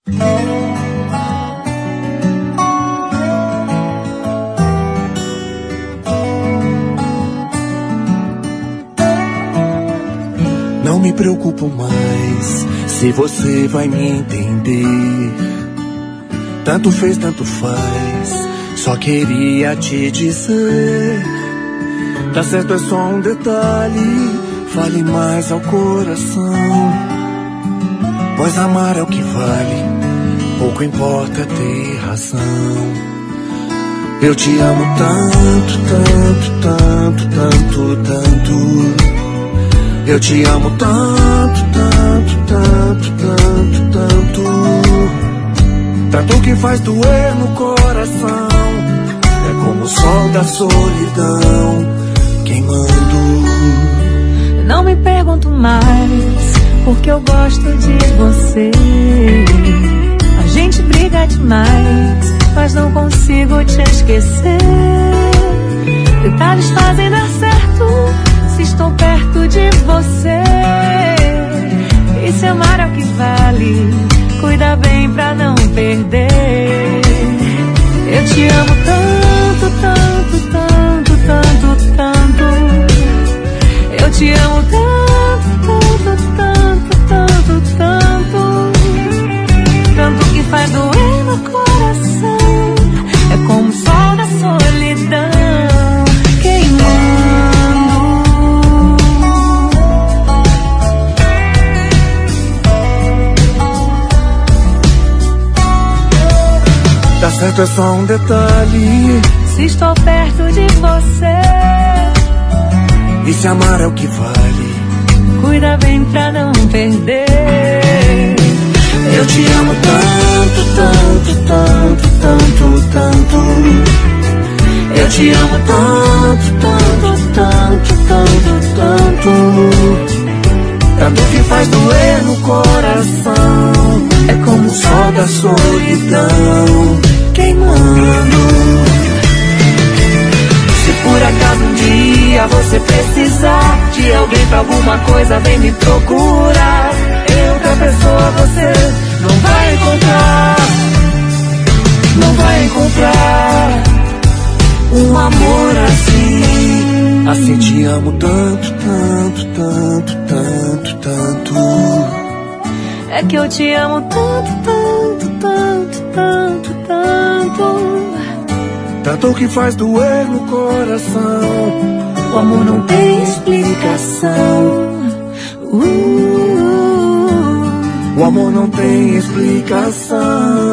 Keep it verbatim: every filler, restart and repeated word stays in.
Não me preocupo mais se você vai me entender. Tanto fez, tanto faz, só queria te dizer. Tá certo, é só um detalhe, fale mais ao coração. Pois amar é o que vale, pouco importa ter razão. Eu te amo tanto, tanto, tanto, tanto, tanto. Eu te amo tanto, tanto, tanto, tanto, tanto. Tanto que faz doer no coração. É como o sol da solidão queimando. Não me pergunto mais, porque eu gosto de você. A gente briga demais, mas não consigo te esquecer. Detalhes fazem dar certo se estou perto de você. E se amar é o que vale, cuida bem pra não perder. Eu te amo tanto, tanto, tanto, tanto, tanto. Eu te amo tanto, tanto, tanto, tanto, tanto. Tanto que faz doer no coração. É como o sol da solidão queimando. Tá certo, é só um detalhe, se estou perto de você. E se amar é o que vale, cuida bem pra não perder. Eu te amo tanto, tanto, tanto, tanto, tanto. Eu te amo tanto, tanto, tanto, tanto, tanto. Tanto que faz doer no coração. É como o sol da solidão queimando. Se por acaso um dia você precisar de alguém pra alguma coisa, vem me procurar. Em outra pessoa você não vai encontrar. Não vai encontrar um amor assim. Assim te amo tanto, tanto, tanto, tanto, tanto. É que eu te amo tanto, tanto, tanto, tanto, tanto. Tanto que faz doer no coração. O amor não tem explicação. uh, uh, uh. O amor não tem explicação.